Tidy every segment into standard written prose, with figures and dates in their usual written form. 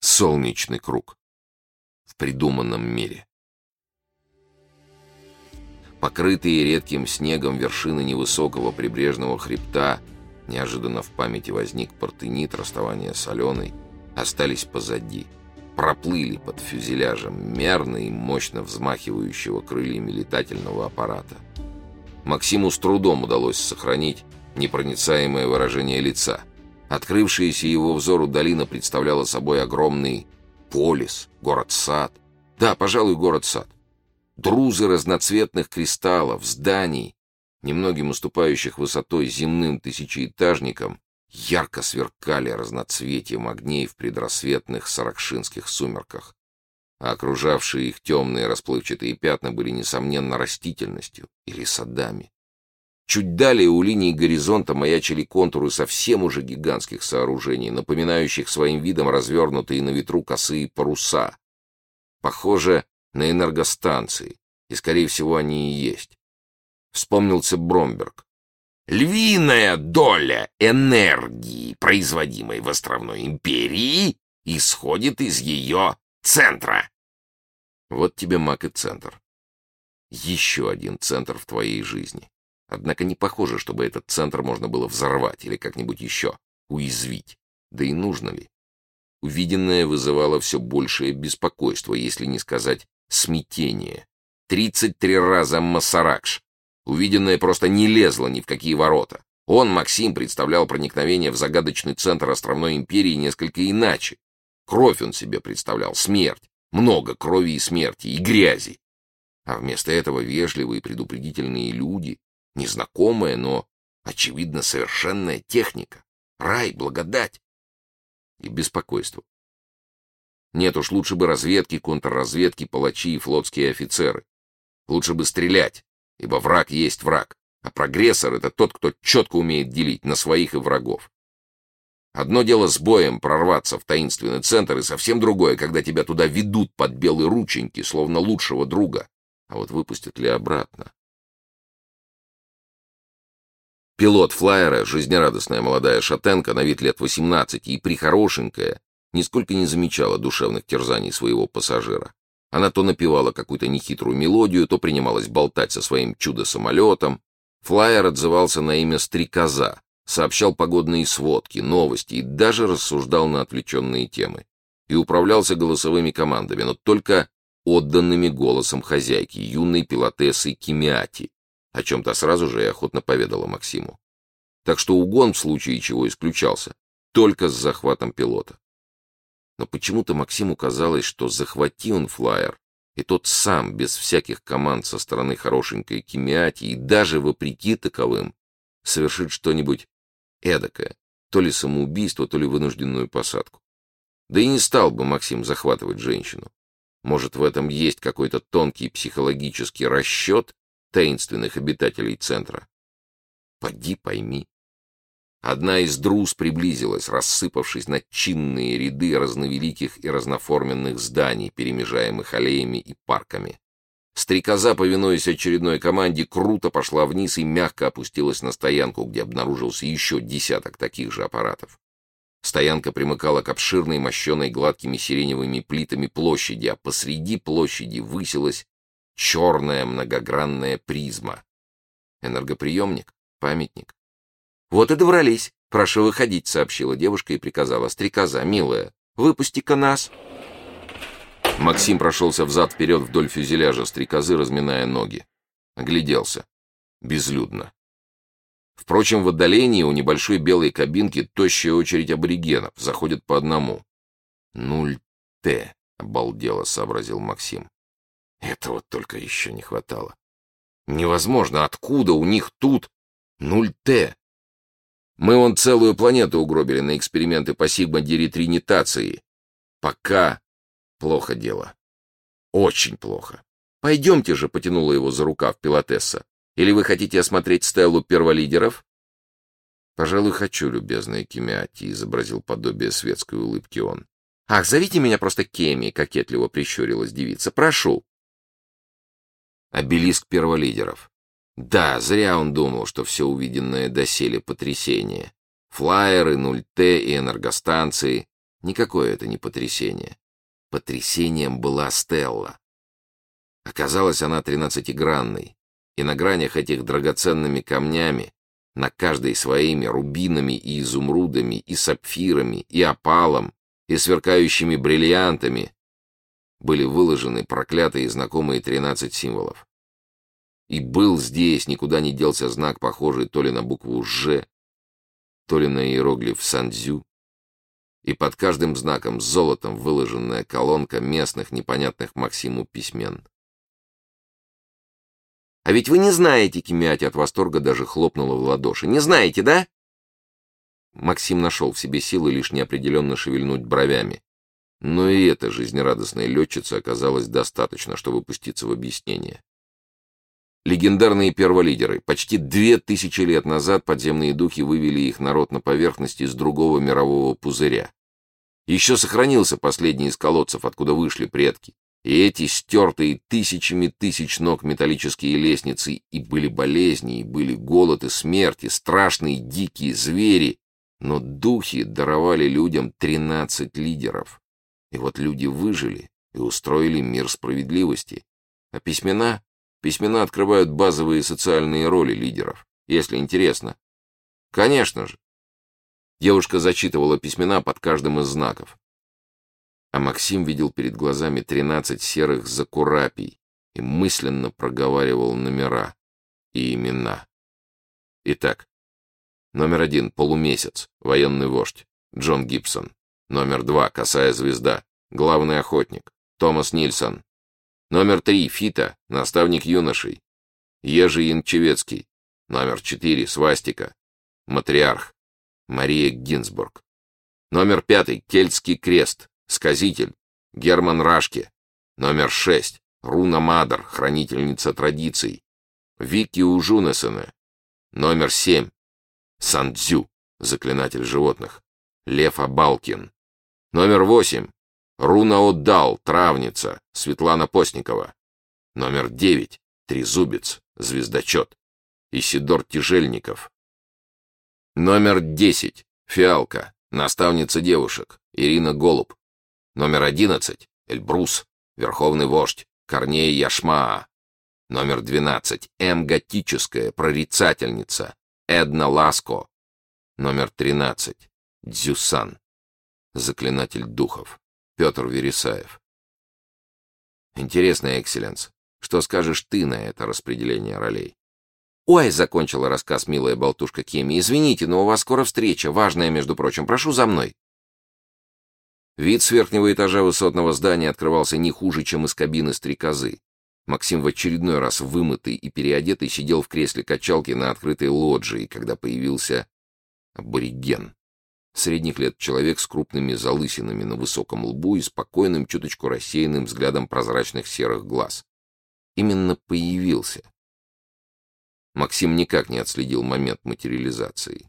Солнечный круг. В придуманном мире. Покрытые редким снегом вершины невысокого прибрежного хребта, неожиданно в памяти возник Партенит, расставание с Аленой, остались позади. Проплыли под фюзеляжем мерно и мощно взмахивающего крыльями летательного аппарата. Максиму с трудом удалось сохранить непроницаемое выражение лица. Открывшаяся его взору долина представляла собой огромный полис, город-сад. Да, пожалуй, город-сад. Друзы разноцветных кристаллов, зданий, немногим уступающих высотой земным тысячеэтажникам, ярко сверкали разноцветием огней в предрассветных саракшинских сумерках, а окружавшие их темные расплывчатые пятна были, несомненно, растительностью или садами. Чуть далее у линии горизонта маячили контуры совсем уже гигантских сооружений, напоминающих своим видом развернутые на ветру косые паруса. Похоже на энергостанции, и, скорее всего, они и есть. Вспомнился Бромберг. «Львиная доля энергии, производимой в островной империи, исходит из ее центра». Вот тебе маг и центр. Еще один центр в твоей жизни. Однако не похоже, чтобы этот центр можно было взорвать или как-нибудь еще уязвить. Да и нужно ли? Увиденное вызывало все большее беспокойство, если не сказать смятение. 33 раза Масаракш. Увиденное просто не лезло ни в какие ворота. Он, Максим, представлял проникновение в загадочный центр островной империи несколько иначе. Кровь он себе представлял, смерть. Много крови и смерти, и грязи. А вместо этого вежливые предупредительные люди, незнакомая, но, очевидно, совершенная техника. Рай, благодать. И беспокойство. Нет уж, лучше бы разведки, контрразведки, палачи и флотские офицеры. Лучше бы стрелять, ибо враг есть враг, а прогрессор — это тот, кто четко умеет делить на своих и врагов. Одно дело с боем прорваться в таинственный центр, и совсем другое, когда тебя туда ведут под белые рученьки, словно лучшего друга. А вот выпустят ли обратно? Пилот флайера, жизнерадостная молодая шатенка, на вид лет 18 и прихорошенькая, нисколько не замечала душевных терзаний своего пассажира. Она то напевала какую-то нехитрую мелодию, то принималась болтать со своим чудо-самолетом. Флайер отзывался на имя Стрекоза, сообщал погодные сводки, новости и даже рассуждал на отвлеченные темы. И управлялся голосовыми командами, но только отданными голосом хозяйки, юной пилотессы Кимиати, о чем-то сразу же и охотно поведала Максиму. Так что угон в случае чего исключался, только с захватом пилота. Но почему-то Максиму казалось, что захвати он флайер, и тот сам, без всяких команд со стороны хорошенькой Кимиати, и даже вопреки таковым, совершит что-нибудь эдакое, то ли самоубийство, то ли вынужденную посадку. Да и не стал бы Максим захватывать женщину. Может, в этом есть какой-то тонкий психологический расчет таинственных обитателей центра? Поди пойми. Одна из друз приблизилась, рассыпавшись на чинные ряды разновеликих и разноформенных зданий, перемежаемых аллеями и парками. Стрекоза, повинуясь очередной команде, круто пошла вниз и мягко опустилась на стоянку, где обнаружился еще десяток таких же аппаратов. Стоянка примыкала к обширной, мощенной гладкими сиреневыми плитами площади, а посреди площади высилась черная многогранная призма. Энергоприемник? Памятник? «Вот и добрались. Прошу выходить», — сообщила девушка и приказала: «Стрекоза, милая, выпусти-ка нас». Максим прошелся взад-вперед вдоль фюзеляжа Стрекозы, разминая ноги. Огляделся. Безлюдно. Впрочем, в отдалении у небольшой белой кабинки тощая очередь аборигенов, заходят по одному. «0Т», — обалдело сообразил Максим. Этого только еще не хватало. Невозможно, откуда у них тут 0Т? Мы вон целую планету угробили на эксперименты по сигма-деритринитации. Пока плохо дело. Очень плохо. «Пойдемте же», — потянула его за рукав пилотесса. «Или вы хотите осмотреть стелу перволидеров?» «Пожалуй, хочу, любезная Кимиати», — изобразил подобие светской улыбки он. «Ах, зовите меня просто Кеми», — кокетливо прищурилась девица. «Прошу». Обелиск перволидеров. Да, зря он думал, что все увиденное доселе потрясение. Флайеры, 0Т и энергостанции. Никакое это не потрясение. Потрясением была Стелла. Оказалось, она 13-гранной, и на гранях этих драгоценными камнями, на каждой своими рубинами и изумрудами, и сапфирами, и опалом, и сверкающими бриллиантами, были выложены проклятые и знакомые 13 символов. И был здесь, никуда не делся знак, похожий то ли на букву «Ж», то ли на иероглиф «Сандзю», и под каждым знаком золотом выложенная колонка местных непонятных Максиму письмен. «А ведь вы не знаете!» — Кимиати от восторга даже хлопнула в ладоши. «Не знаете, да?» Максим нашел в себе силы лишь неопределенно шевельнуть бровями. Но и эта жизнерадостная летчица оказалась достаточно, чтобы пуститься в объяснение. Легендарные перволидеры. Почти 2000 лет назад подземные духи вывели их народ на поверхность из другого мирового пузыря. Еще сохранился последний из колодцев, откуда вышли предки. И эти стертые тысячами тысяч ног металлические лестницы, и были болезни, и были голод и смерть, и страшные дикие звери. Но духи даровали людям 13 лидеров. И вот люди выжили и устроили мир справедливости. А письмена? Письмена открывают базовые социальные роли лидеров, если интересно. Конечно же. Девушка зачитывала письмена под каждым из знаков. А Максим видел перед глазами 13 серых закурапий и мысленно проговаривал номера и имена. Итак, номер 1 — полумесяц, военный вождь, Джон Гибсон. Номер 2 — косая звезда, главный охотник, Томас Нильсон. Номер 3 — Фита, наставник юношей, Ежи Янчевецкий. Номер 4 — свастика, матриарх, Мария Гинзбург. Номер 5 — кельтский крест, сказитель, Герман Рашке. Номер 6 — Руна Мадр, хранительница традиций, Вики Ужунесене. Номер 7 — Сандзю, заклинатель животных, Лев Абалкин. Номер 8 — Руна Отдал, травница, Светлана Постникова. Номер 9 — Трезубец, звездочет, Исидор Тяжельников. Номер 10 — Фиалка, наставница девушек, Ирина Голуб. Номер 11 — Эльбрус, верховный вождь, Корней Яшмаа. Номер 12 — Готическая, прорицательница, Эдна Ласко. Номер 13 — Дзюсан, заклинатель духов, Петр Вересаев. Интересно, Экселленс, что скажешь ты на это распределение ролей? «Ой», — закончила рассказ милая болтушка Кеми, — «извините, но у вас скоро встреча, важная, между прочим, прошу за мной». Вид с верхнего этажа высотного здания открывался не хуже, чем из кабины стрекозы. Максим в очередной раз вымытый и переодетый сидел в кресле качалки на открытой лоджии, когда появился абориген. Средних лет человек с крупными залысинами на высоком лбу и спокойным, чуточку рассеянным взглядом прозрачных серых глаз. Именно появился. Максим никак не отследил момент материализации.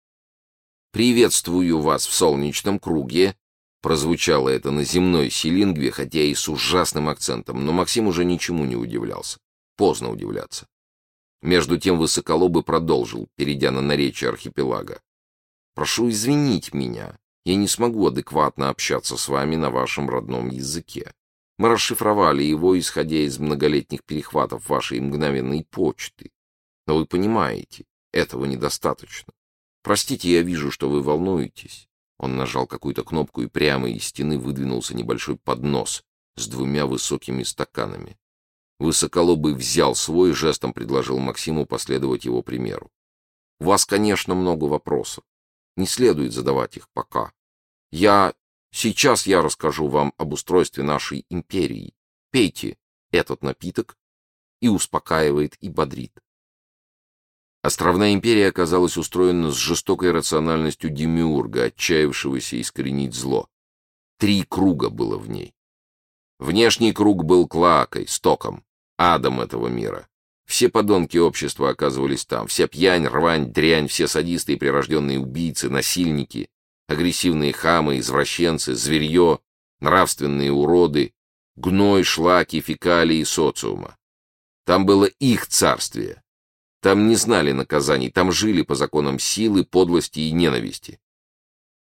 «Приветствую вас в солнечном круге», — прозвучало это на земной силингве, хотя и с ужасным акцентом, но Максим уже ничему не удивлялся. Поздно удивляться. Между тем Высоколобый продолжил, перейдя на наречие архипелага. «Прошу извинить меня, я не смогу адекватно общаться с вами на вашем родном языке. Мы расшифровали его, исходя из многолетних перехватов вашей мгновенной почты. Но вы понимаете, этого недостаточно. Простите, я вижу, что вы волнуетесь». Он нажал какую-то кнопку, и прямо из стены выдвинулся небольшой поднос с 2 высокими стаканами. Высоколобый взял свой, жестом предложил Максиму последовать его примеру. «У вас, конечно, много вопросов. Не следует задавать их пока. Сейчас я расскажу вам об устройстве нашей империи. Пейте этот напиток, и успокаивает, и бодрит». Островная империя оказалась устроена с жестокой рациональностью демиурга, отчаявшегося искоренить зло. 3 круга было в ней. Внешний круг был клоакой, стоком, адом этого мира. Все подонки общества оказывались там, вся пьянь, рвань, дрянь, все садисты и прирожденные убийцы, насильники, агрессивные хамы, извращенцы, зверье, нравственные уроды, гной, шлаки, фекалии социума. Там было их царствие. Там не знали наказаний, там жили по законам силы, подлости и ненависти.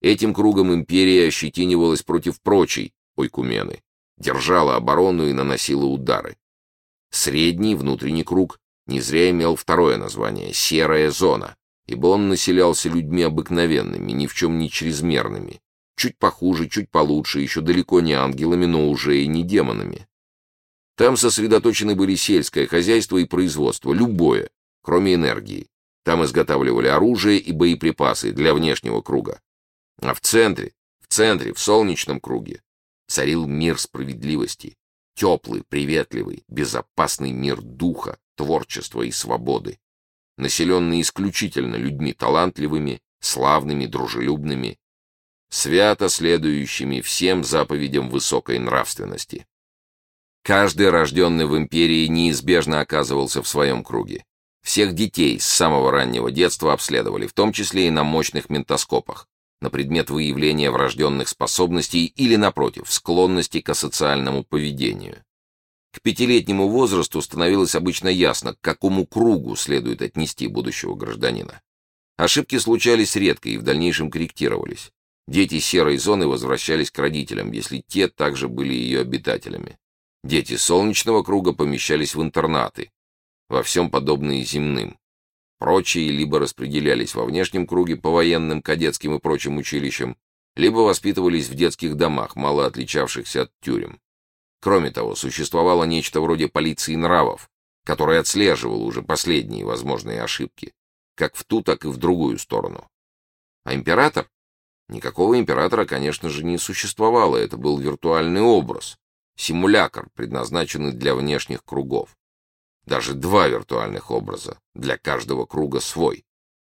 Этим кругом империя ощетинивалась против прочей ойкумены, держала оборону и наносила удары. Средний внутренний круг не зря имел второе название — серая зона, ибо он населялся людьми обыкновенными, ни в чем не чрезмерными, чуть похуже, чуть получше, еще далеко не ангелами, но уже и не демонами. Там сосредоточены были сельское хозяйство и производство, любое, кроме энергии. Там изготавливали оружие и боеприпасы для внешнего круга. А в центре, в солнечном круге, царил мир справедливости, теплый, приветливый, безопасный мир духа, творчества и свободы, населенный исключительно людьми талантливыми, славными, дружелюбными, свято следующими всем заповедям высокой нравственности. Каждый, рожденный в империи, неизбежно оказывался в своем круге. Всех детей с самого раннего детства обследовали, в том числе и на мощных ментоскопах, на предмет выявления врожденных способностей или, напротив, склонности к асоциальному поведению. К 5-летнему возрасту становилось обычно ясно, к какому кругу следует отнести будущего гражданина. Ошибки случались редко и в дальнейшем корректировались. Дети серой зоны возвращались к родителям, если те также были ее обитателями. Дети солнечного круга помещались в интернаты, во всем подобные земным. Прочие либо распределялись во внешнем круге по военным, кадетским и прочим училищам, либо воспитывались в детских домах, мало отличавшихся от тюрем. Кроме того, существовало нечто вроде полиции нравов, которая отслеживала уже последние возможные ошибки, как в ту, так и в другую сторону. А император? Никакого императора, конечно же, не существовало, это был виртуальный образ, симулякр, предназначенный для внешних кругов. Даже 2 виртуальных образа, для каждого круга свой.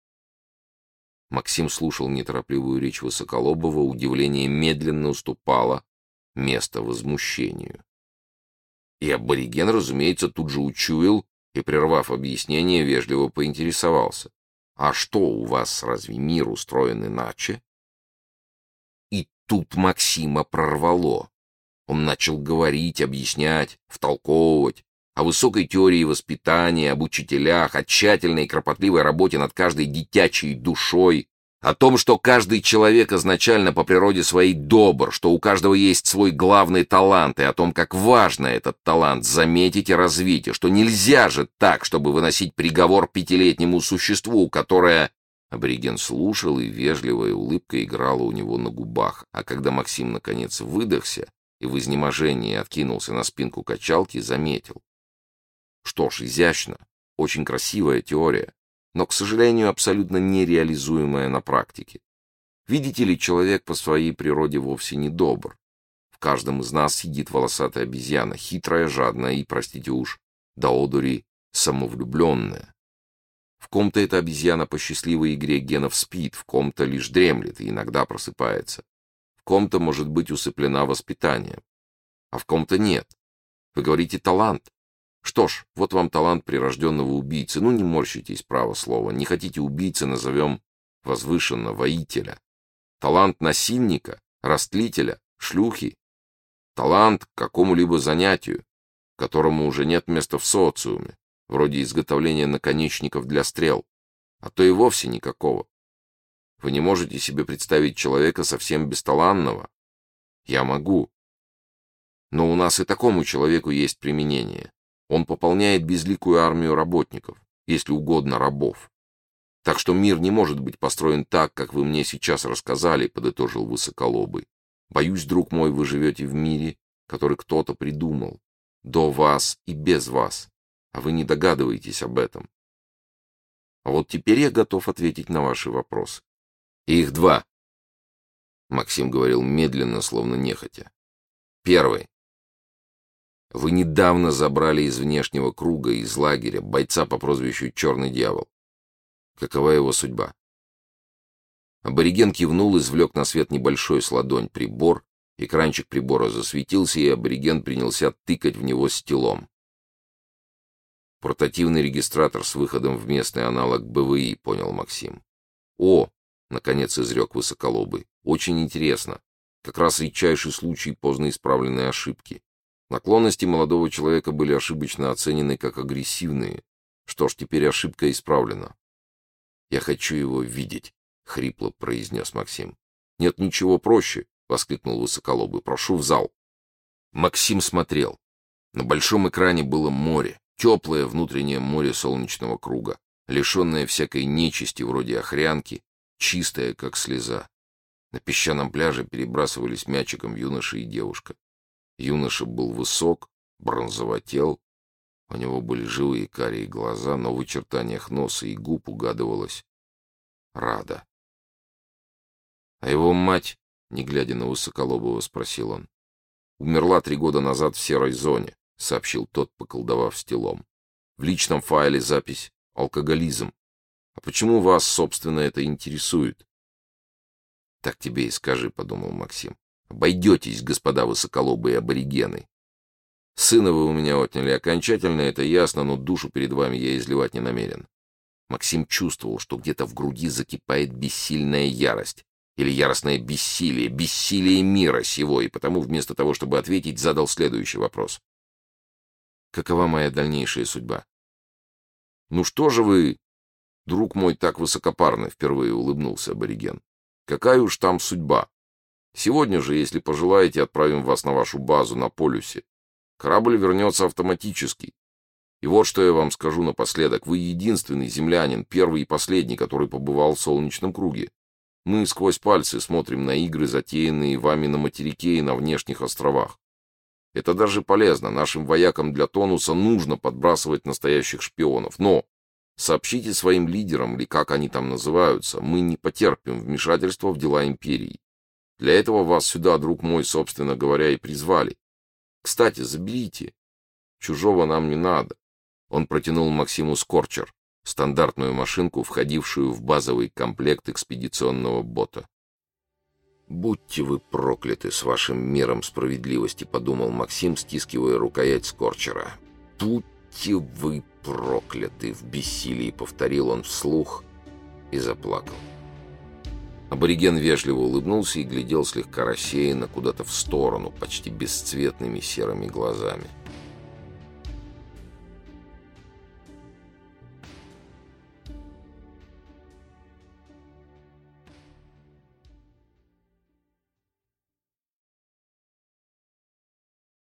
Максим слушал неторопливую речь Высоколобова, удивление медленно уступало место возмущению. И абориген, разумеется, тут же учуял и, прервав объяснение, вежливо поинтересовался. «А что, у вас разве мир устроен иначе?» И тут Максима прорвало. Он начал говорить, объяснять, втолковывать о высокой теории воспитания, об учителях, о тщательной и кропотливой работе над каждой детячей душой, о том, что каждый человек изначально по природе своей добр, что у каждого есть свой главный талант, и о том, как важно этот талант заметить и развить, и что нельзя же так, чтобы выносить приговор 5-летнему существу, которое... Абориген слушал, и вежливая улыбка играла у него на губах, а когда Максим наконец выдохся и в изнеможении откинулся на спинку качалки, заметил. Что ж, изящно, очень красивая теория, но, к сожалению, абсолютно нереализуемая на практике. Видите ли, человек по своей природе вовсе не добр. В каждом из нас сидит волосатая обезьяна, хитрая, жадная и, простите уж, до одури самовлюбленная. В ком-то эта обезьяна по счастливой игре генов спит, в ком-то лишь дремлет и иногда просыпается. В ком-то может быть усыплена воспитанием, а в ком-то нет. Вы говорите «талант». Что ж, вот вам талант прирожденного убийцы. Ну, не морщитесь, право слово. Не хотите убийцы, назовем возвышенно воителя. Талант насильника, растлителя, шлюхи. Талант к какому-либо занятию, которому уже нет места в социуме, вроде изготовления наконечников для стрел, а то и вовсе никакого. Вы не можете себе представить человека совсем бесталанного? Я могу. Но у нас и такому человеку есть применение. Он пополняет безликую армию работников, если угодно рабов. Так что мир не может быть построен так, как вы мне сейчас рассказали, подытожил Высоколобый. Боюсь, друг мой, вы живете в мире, который кто-то придумал, до вас и без вас, а вы не догадываетесь об этом. А вот теперь я готов ответить на ваши вопросы. Их 2. Максим говорил медленно, словно нехотя. Первый. Вы недавно забрали из внешнего круга, из лагеря, бойца по прозвищу Черный Дьявол. Какова его судьба? Абориген кивнул, извлек на свет небольшой с ладонь прибор, экранчик прибора засветился, и абориген принялся тыкать в него стилом. Портативный регистратор с выходом в местный аналог БВИ, понял Максим. О, наконец изрек Высоколобый, очень интересно. Как раз редчайший случай поздно исправленной ошибки. Наклонности молодого человека были ошибочно оценены как агрессивные. Что ж, теперь ошибка исправлена. «Я хочу его видеть», — хрипло произнес Максим. «Нет ничего проще», — воскликнул Высоколобый. «Прошу в зал». Максим смотрел. На большом экране было море, теплое внутреннее море солнечного круга, лишенное всякой нечисти вроде охрянки, чистое, как слеза. На песчаном пляже перебрасывались мячиком юноша и девушка. Юноша был высок, бронзовотел, у него были живые карие глаза, но в очертаниях носа и губ угадывалась Рада. А его мать, не глядя на Высоколобого, спросил он. «Умерла 3 года назад в серой зоне», — сообщил тот, поколдовав стилом. «В личном файле запись «алкоголизм». А почему вас, собственно, это интересует?» «Так тебе и скажи», — подумал Максим. «Обойдетесь, господа высоколобые аборигены. Сына вы у меня отняли окончательно, это ясно, но душу перед вами я изливать не намерен». Максим чувствовал, что где-то в груди закипает бессильная ярость. Или яростное бессилие, бессилие мира сего, и потому вместо того, чтобы ответить, задал следующий вопрос. «Какова моя дальнейшая судьба?» «Ну что же вы, друг мой, так высокопарный?» — впервые улыбнулся абориген. «Какая уж там судьба? Сегодня же, если пожелаете, отправим вас на вашу базу на полюсе. Корабль вернется автоматически. И вот что я вам скажу напоследок. Вы единственный землянин, первый и последний, который побывал в солнечном круге. Мы сквозь пальцы смотрим на игры, затеянные вами на материке и на внешних островах. Это даже полезно. Нашим воякам для тонуса нужно подбрасывать настоящих шпионов. Но сообщите своим лидерам, или как они там называются, мы не потерпим вмешательства в дела империи. Для этого вас сюда, друг мой, собственно говоря, и призвали. Кстати, заберите. Чужого нам не надо». Он протянул Максиму скорчер, стандартную машинку, входившую в базовый комплект экспедиционного бота. «Будьте вы прокляты с вашим миром справедливости», — подумал Максим, стискивая рукоять скорчера. «Будьте вы прокляты!» — в бессилии повторил он вслух и заплакал. Абориген вежливо улыбнулся и глядел слегка рассеянно куда-то в сторону, почти бесцветными серыми глазами.